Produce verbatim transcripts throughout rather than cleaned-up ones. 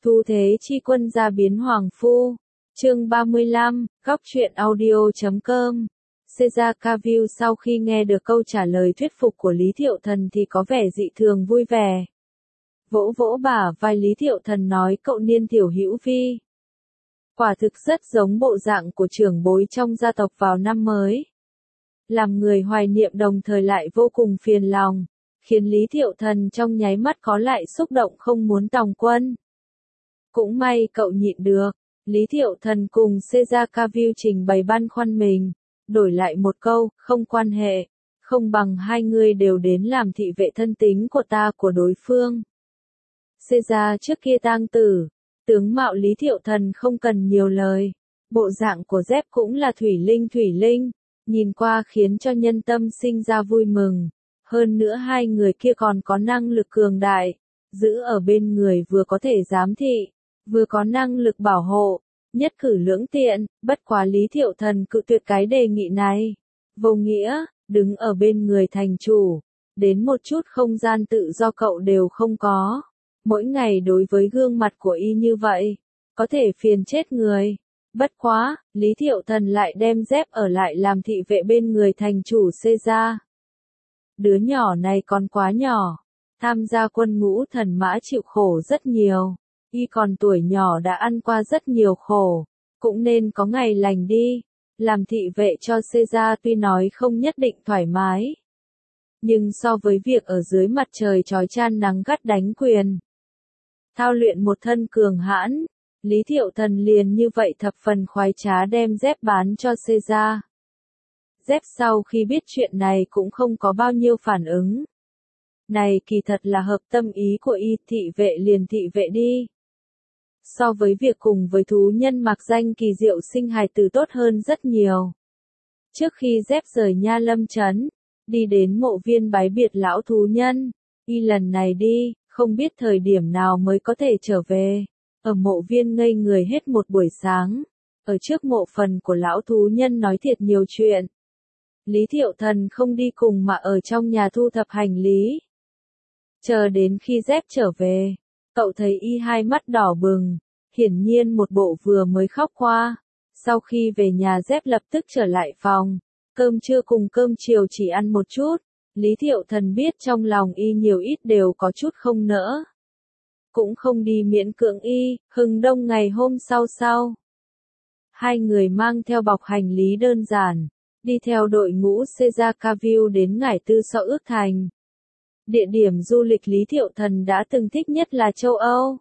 Thu thế chi quân gia biến hoàng phu. Chương ba mươi lăm, góc truyện audio.com. Caesar Cavill sau khi nghe được câu trả lời thuyết phục của Lý Thiệu Thần thì có vẻ dị thường vui vẻ. Vỗ vỗ bả vai Lý Thiệu Thần nói cậu Niên tiểu hữu vi. Quả thực rất giống bộ dạng của trưởng bối trong gia tộc vào năm mới. Làm người hoài niệm đồng thời lại vô cùng phiền lòng, khiến Lý Thiệu Thần trong nháy mắt có lại xúc động không muốn tòng quân. Cũng may cậu nhịn được, Lý Thiệu Thần cùng Caesar Cavill trình bày băn khoăn mình, đổi lại một câu, không quan hệ, không bằng hai người đều đến làm thị vệ thân tín của ta của đối phương. Caesar trước kia tang tử, tướng mạo Lý Thiệu Thần không cần nhiều lời, bộ dạng của dép cũng là thủy linh thủy linh, nhìn qua khiến cho nhân tâm sinh ra vui mừng, hơn nữa hai người kia còn có năng lực cường đại, giữ ở bên người vừa có thể giám thị, vừa có năng lực bảo hộ, nhất cử lưỡng tiện, bất quá Lý Thiệu Thần cự tuyệt cái đề nghị này. Vô nghĩa, đứng ở bên người thành chủ, đến một chút không gian tự do cậu đều không có. Mỗi ngày đối với gương mặt của y như vậy, có thể phiền chết người. Bất quá, Lý Thiệu Thần lại đem dép ở lại làm thị vệ bên người thành chủ Caesar. Đứa nhỏ này còn quá nhỏ, tham gia quân ngũ thần mã chịu khổ rất nhiều. Y còn tuổi nhỏ đã ăn qua rất nhiều khổ, cũng nên có ngày lành đi. Làm thị vệ cho Caesar tuy nói không nhất định thoải mái, nhưng so với việc ở dưới mặt trời chói chan nắng gắt đánh quyền, thao luyện một thân cường hãn, Lý Thiệu Thần liền như vậy thập phần khoái trá đem dép bán cho Caesar. Dép sau khi biết chuyện này cũng không có bao nhiêu phản ứng. Này kỳ thật là hợp tâm ý của y, thị vệ liền thị vệ đi. So với việc cùng với thú nhân mặc danh kỳ diệu sinh hài tử tốt hơn rất nhiều. Trước khi dép rời Nha Lâm Trấn, đi đến mộ viên bái biệt lão thú nhân, y lần này đi, không biết thời điểm nào mới có thể trở về. Ở mộ viên ngây người hết một buổi sáng, ở trước mộ phần của lão thú nhân nói thiệt nhiều chuyện. Lý Thiệu Thần không đi cùng mà ở trong nhà thu thập hành lý. Chờ đến khi dép trở về, cậu thấy y hai mắt đỏ bừng, hiển nhiên một bộ vừa mới khóc qua. Sau khi về nhà dép lập tức trở lại phòng, cơm trưa cùng cơm chiều chỉ ăn một chút. Lý Thiệu Thần biết trong lòng y nhiều ít đều có chút không nỡ. Cũng không đi miễn cưỡng y, hừng đông ngày hôm sau sau. Hai người mang theo bọc hành lý đơn giản, đi theo đội ngũ Caesar Cavill đến Ngải Tư Sọ Ước Thành. Địa điểm du lịch Lý Thiệu Thần đã từng thích nhất là châu Âu.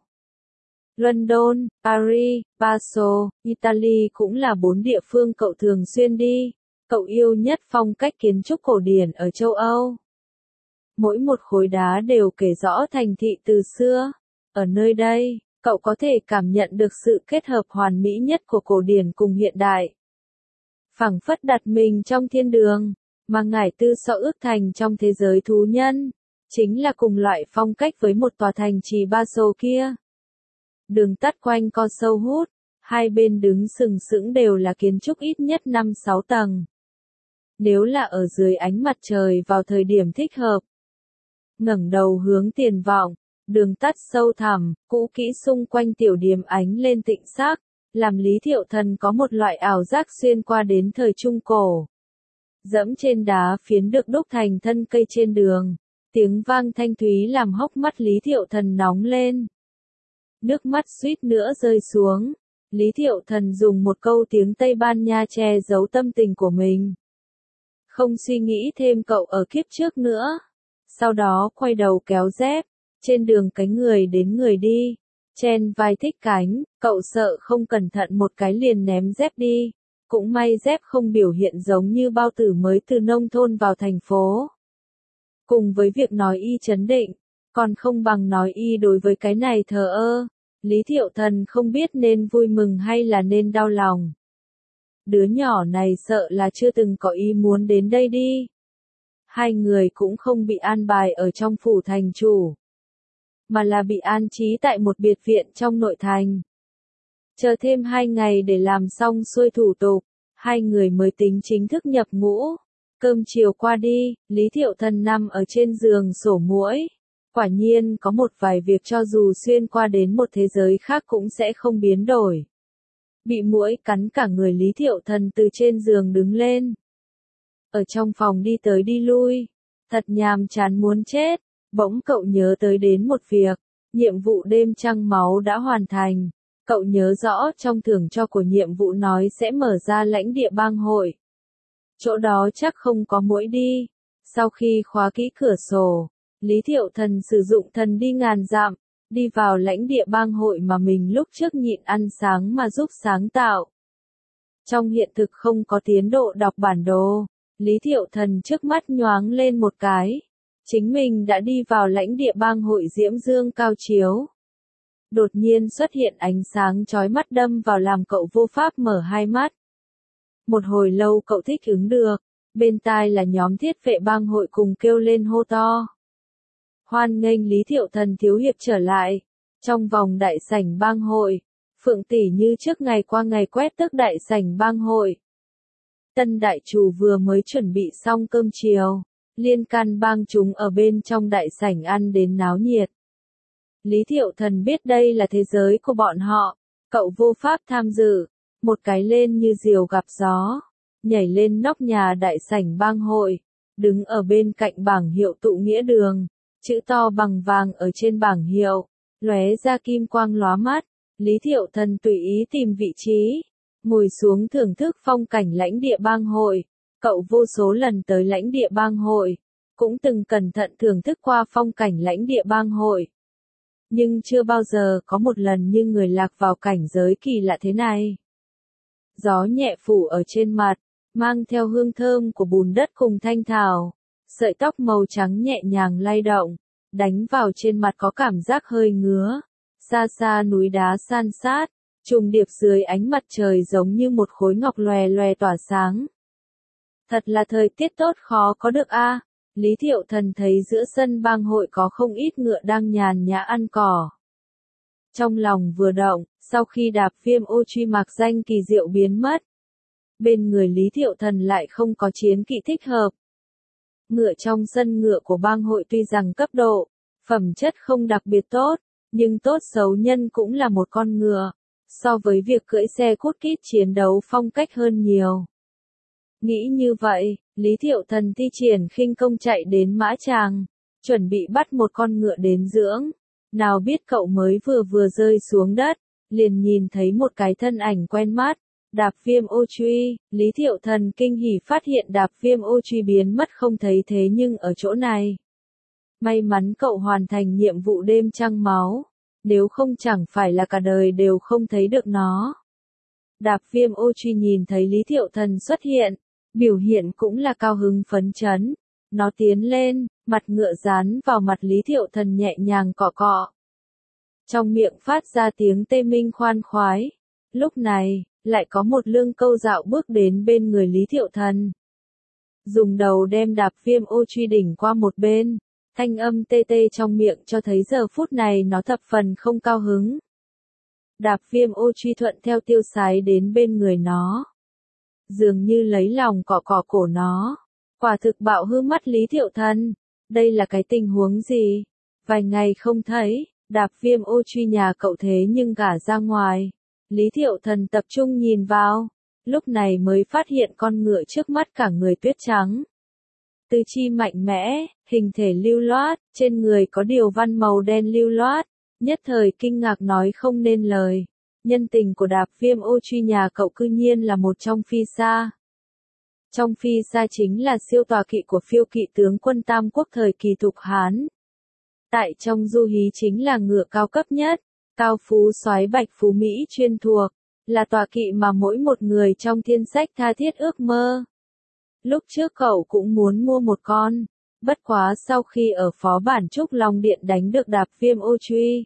London, Paris, Paso, Italy cũng là bốn địa phương cậu thường xuyên đi. Cậu yêu nhất phong cách kiến trúc cổ điển ở châu Âu. Mỗi một khối đá đều kể rõ thành thị từ xưa. Ở nơi đây, cậu có thể cảm nhận được sự kết hợp hoàn mỹ nhất của cổ điển cùng hiện đại. Phảng phất đặt mình trong thiên đường, mà Ngải Tư Sọ Ước Thành trong thế giới thú nhân, chính là cùng loại phong cách với một tòa thành trì Paso kia. Đường tắt quanh co sâu hút, hai bên đứng sừng sững đều là kiến trúc ít nhất năm sáu tầng. Nếu là ở dưới ánh mặt trời vào thời điểm thích hợp, ngẩng đầu hướng tiền vọng, đường tắt sâu thẳm, cũ kỹ xung quanh tiểu điếm ánh lên tịnh sắc, làm Lý Thiệu Thần có một loại ảo giác xuyên qua đến thời Trung Cổ. Dẫm trên đá phiến được đúc thành thân cây trên đường, tiếng vang thanh thúy làm hốc mắt Lý Thiệu Thần nóng lên. Nước mắt suýt nữa rơi xuống, Lý Thiệu Thần dùng một câu tiếng Tây Ban Nha che giấu tâm tình của mình. Không suy nghĩ thêm cậu ở kiếp trước nữa. Sau đó quay đầu kéo dép, trên đường cánh người đến người đi, chen vai thích cánh, cậu sợ không cẩn thận một cái liền ném dép đi. Cũng may dép không biểu hiện giống như bao tử mới từ nông thôn vào thành phố. Cùng với việc nói y chấn định, còn không bằng nói y đối với cái này thờ ơ. Lý Thiệu Thần không biết nên vui mừng hay là nên đau lòng. Đứa nhỏ này sợ là chưa từng có ý muốn đến đây đi. Hai người cũng không bị an bài ở trong phủ thành chủ, mà là bị an trí tại một biệt viện trong nội thành. Chờ thêm hai ngày để làm xong xuôi thủ tục, hai người mới tính chính thức nhập ngũ. Cơm chiều qua đi, Lý Thiệu Thần nằm ở trên giường sổ muỗi. Quả nhiên có một vài việc cho dù xuyên qua đến một thế giới khác cũng sẽ không biến đổi. Bị muỗi cắn cả người, Lý Thiệu Thần từ trên giường đứng lên. Ở trong phòng đi tới đi lui, thật nhàm chán muốn chết. Bỗng cậu nhớ tới đến một việc, nhiệm vụ đêm trăng máu đã hoàn thành. Cậu nhớ rõ trong thưởng cho của nhiệm vụ nói sẽ mở ra lãnh địa bang hội. Chỗ đó chắc không có muỗi đi. Sau khi khóa kỹ cửa sổ, Lý Thiệu Thần sử dụng thần đi ngàn dặm, đi vào lãnh địa bang hội mà mình lúc trước nhịn ăn sáng mà giúp sáng tạo. Trong hiện thực không có tiến độ đọc bản đồ, Lý Thiệu Thần trước mắt nhoáng lên một cái. Chính mình đã đi vào lãnh địa bang hội Diễm Dương cao chiếu. Đột nhiên xuất hiện ánh sáng chói mắt đâm vào làm cậu vô pháp mở hai mắt. Một hồi lâu cậu thích ứng được, bên tai là nhóm thiết vệ bang hội cùng kêu lên hô to. Hoan nghênh Lý Thiệu Thần thiếu hiệp trở lại. Trong vòng đại sảnh bang hội, Phượng Tỷ như trước ngày qua ngày quét tước đại sảnh bang hội. Tân đại chủ vừa mới chuẩn bị xong cơm chiều, liên can bang chúng ở bên trong đại sảnh ăn đến náo nhiệt. Lý Thiệu Thần biết đây là thế giới của bọn họ, cậu vô pháp tham dự, một cái lên như diều gặp gió, nhảy lên nóc nhà đại sảnh bang hội, đứng ở bên cạnh bảng hiệu tụ nghĩa đường, chữ to bằng vàng ở trên bảng hiệu, lóe ra kim quang lóa mắt. Lý Thiệu Thần tùy ý tìm vị trí, ngồi xuống thưởng thức phong cảnh lãnh địa bang hội. Cậu vô số lần tới lãnh địa bang hội, cũng từng cẩn thận thưởng thức qua phong cảnh lãnh địa bang hội. Nhưng chưa bao giờ có một lần như người lạc vào cảnh giới kỳ lạ thế này. Gió nhẹ phủ ở trên mặt, mang theo hương thơm của bùn đất cùng thanh thảo, sợi tóc màu trắng nhẹ nhàng lay động, đánh vào trên mặt có cảm giác hơi ngứa. Xa xa núi đá san sát, trùng điệp dưới ánh mặt trời giống như một khối ngọc lòe lòe tỏa sáng. Thật là thời tiết tốt khó có được a. Lý Thiệu Thần thấy giữa sân bang hội có không ít ngựa đang nhàn nhã ăn cỏ. Trong lòng vừa động, sau khi đạp viêm ô truy mạc danh kỳ diệu biến mất. Bên người Lý Thiệu Thần lại không có chiến kỵ thích hợp. Ngựa trong sân ngựa của bang hội tuy rằng cấp độ, phẩm chất không đặc biệt tốt, nhưng tốt xấu nhân cũng là một con ngựa, so với việc cưỡi xe cút kít chiến đấu phong cách hơn nhiều. Nghĩ như vậy, Lý Thiệu Thần thi triển khinh công chạy đến mã tràng, chuẩn bị bắt một con ngựa đến dưỡng. Nào biết cậu mới vừa vừa rơi xuống đất, liền nhìn thấy một cái thân ảnh quen mắt, đạp viêm ô truy. Lý Thiệu Thần kinh hỉ phát hiện đạp viêm ô truy biến mất không thấy thế nhưng ở chỗ này. May mắn cậu hoàn thành nhiệm vụ đêm trăng máu, nếu không chẳng phải là cả đời đều không thấy được nó. Đạp viêm ô truy nhìn thấy Lý Thiệu Thần xuất hiện, biểu hiện cũng là cao hứng phấn chấn. Nó tiến lên, mặt ngựa dán vào mặt Lý Thiệu Thần nhẹ nhàng cọ cọ. Trong miệng phát ra tiếng tê minh khoan khoái. Lúc này, lại có một lương câu dạo bước đến bên người Lý Thiệu Thần. Dùng đầu đem đạp viêm ô truy đỉnh qua một bên. Thanh âm tê tê trong miệng cho thấy giờ phút này nó thập phần không cao hứng. Đạp viêm ô truy thuận theo tiêu sái đến bên người nó. Dường như lấy lòng cọ cọ cổ nó. Quả thực bạo hư mắt Lý Thiệu Thần. Đây là cái tình huống gì? Vài ngày không thấy, đạp viêm ô truy nhà cậu thế nhưng gả ra ngoài. Lý Thiệu Thần tập trung nhìn vào. Lúc này mới phát hiện con ngựa trước mắt cả người tuyết trắng. Tư chi mạnh mẽ, hình thể lưu loát, trên người có điều văn màu đen lưu loát, nhất thời kinh ngạc nói không nên lời. Nhân tình của đạp viêm ô truy nhà cậu cư nhiên là một trong phi sa. Trong phi sa chính là siêu tọa kỵ của phiêu kỵ tướng quân Tam Quốc thời kỳ Thục Hán. Tại trong du hí chính là ngựa cao cấp nhất, cao phú soái Bạch Phú Mỹ chuyên thuộc, là tọa kỵ mà mỗi một người trong thiên sách tha thiết ước mơ. Lúc trước cậu cũng muốn mua một con, bất quá sau khi ở phó bản Trúc Long Điện đánh được đạp viêm ô truy.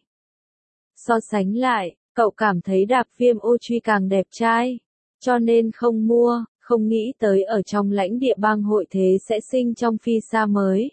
So sánh lại, cậu cảm thấy đạp viêm ô truy càng đẹp trai, cho nên không mua, không nghĩ tới ở trong lãnh địa bang hội thế sẽ sinh trong phi sa mới.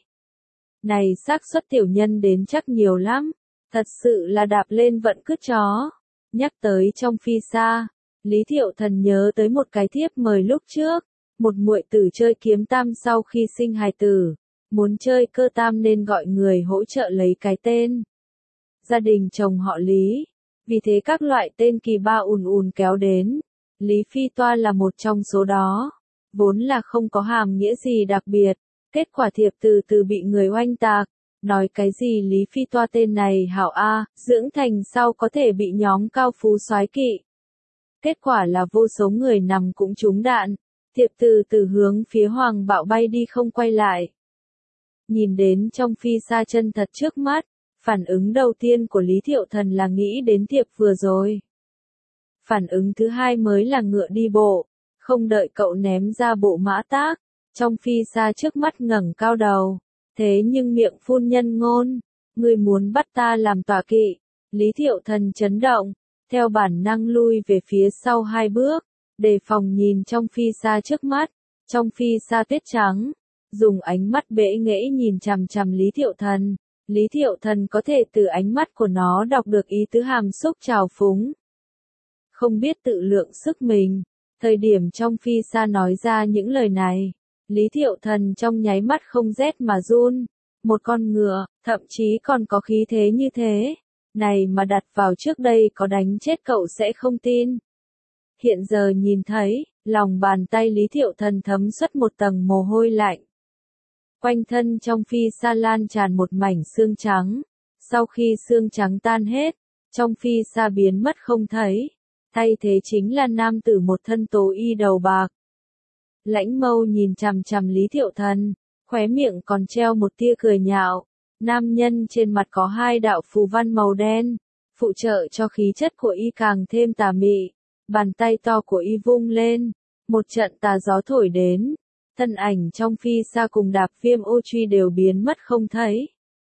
Này xác suất tiểu nhân đến chắc nhiều lắm, thật sự là đạp lên vận cứt chó. Nhắc tới trong phi sa, Lý Thiệu Thần nhớ tới một cái thiếp mời lúc trước. Một muội tử chơi kiếm tam sau khi sinh hài tử, Muốn chơi cơ tam nên gọi người hỗ trợ lấy cái tên. Gia đình chồng họ Lý. Vì thế các loại tên kỳ ba ùn ùn kéo đến. Lý Phi Toa là một trong số đó. Vốn là không có hàm nghĩa gì đặc biệt. Kết quả thiệp từ từ bị người oanh tạc. Nói cái gì Lý Phi Toa tên này hảo A, dưỡng thành sau có thể bị nhóm cao phú soái kỵ. Kết quả là vô số người nằm cũng trúng đạn. Thiệp từ từ hướng phía Hoàng Bạo bay đi không quay lại. Nhìn đến trong phi xa chân thật trước mắt, phản ứng đầu tiên của Lý Thiệu Thần là nghĩ đến thiệp vừa rồi. Phản ứng thứ hai mới là ngựa đi bộ, không đợi cậu ném ra bộ mã tác, trong phi xa trước mắt ngẩng cao đầu. Thế nhưng miệng phun nhân ngôn, ngươi muốn bắt ta làm tọa kỵ. Lý Thiệu Thần chấn động, theo bản năng lui về phía sau hai bước, đề phòng nhìn trong phi xa trước mắt, trong phi xa tuyết trắng, dùng ánh mắt bẽ nghễ nhìn chằm chằm Lý Thiệu Thần. Lý Thiệu Thần có thể từ ánh mắt của nó đọc được ý tứ hàm xúc trào phúng. Không biết tự lượng sức mình, thời điểm trong phi xa nói ra những lời này, Lý Thiệu Thần trong nháy mắt không rét mà run. Một con ngựa, thậm chí còn có khí thế như thế. Này mà đặt vào trước đây có đánh chết cậu sẽ không tin. Hiện giờ nhìn thấy, lòng bàn tay Lý Thiệu Thần thấm xuất một tầng mồ hôi lạnh. Quanh thân trong phi sa lan tràn một mảnh xương trắng. Sau khi xương trắng tan hết, trong phi sa biến mất không thấy. Thay thế chính là nam tử một thân tố y đầu bạc. Lãnh Mâu nhìn chằm chằm Lý Thiệu Thần, khóe miệng còn treo một tia cười nhạo. Nam nhân trên mặt có hai đạo phù văn màu đen, phụ trợ cho khí chất của y càng thêm tà mị. Bàn tay to của y vung lên, một trận tà gió thổi đến, thân ảnh trong phi sa cùng Đạp Viêm Ô Truy đều biến mất không thấy.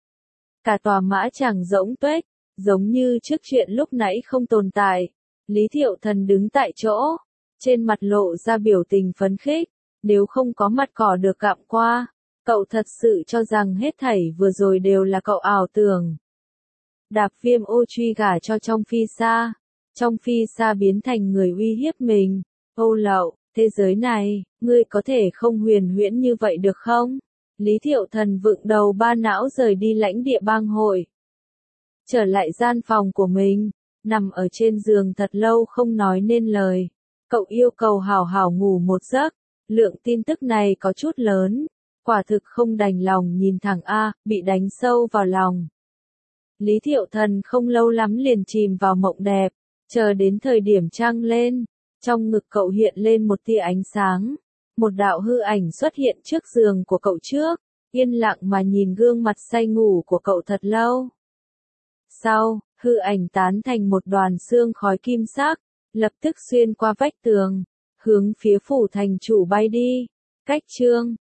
Cả tòa mã chẳng rỗng tuếch, giống như trước chuyện lúc nãy không tồn tại. Lý Thiệu Thần đứng tại chỗ, trên mặt lộ ra biểu tình phấn khích, nếu không có mặt cỏ được gặm qua, cậu thật sự cho rằng hết thảy vừa rồi đều là cậu ảo tưởng. Đạp Viêm Ô Truy gả cho trong phi sa, trong phi sa biến thành người uy hiếp mình. Âu Lậu, thế giới này, ngươi có thể không huyền huyễn như vậy được không? Lý Thiệu Thần vựng đầu ba não rời đi lãnh địa bang hội. Trở lại gian phòng của mình, nằm ở trên giường thật lâu không nói nên lời. Cậu yêu cầu hào hào ngủ một giấc, lượng tin tức này có chút lớn. Quả thực không đành lòng nhìn thẳng A, bị đánh sâu vào lòng. Lý Thiệu Thần không lâu lắm liền chìm vào mộng đẹp, chờ đến thời điểm trăng lên, trong ngực cậu hiện lên một tia ánh sáng, một đạo hư ảnh xuất hiện trước giường của cậu trước, yên lặng mà nhìn gương mặt say ngủ của cậu thật lâu. Sau, hư ảnh tán thành một đoàn xương khói kim sắc, lập tức xuyên qua vách tường, hướng phía phủ thành chủ bay đi. Cách chương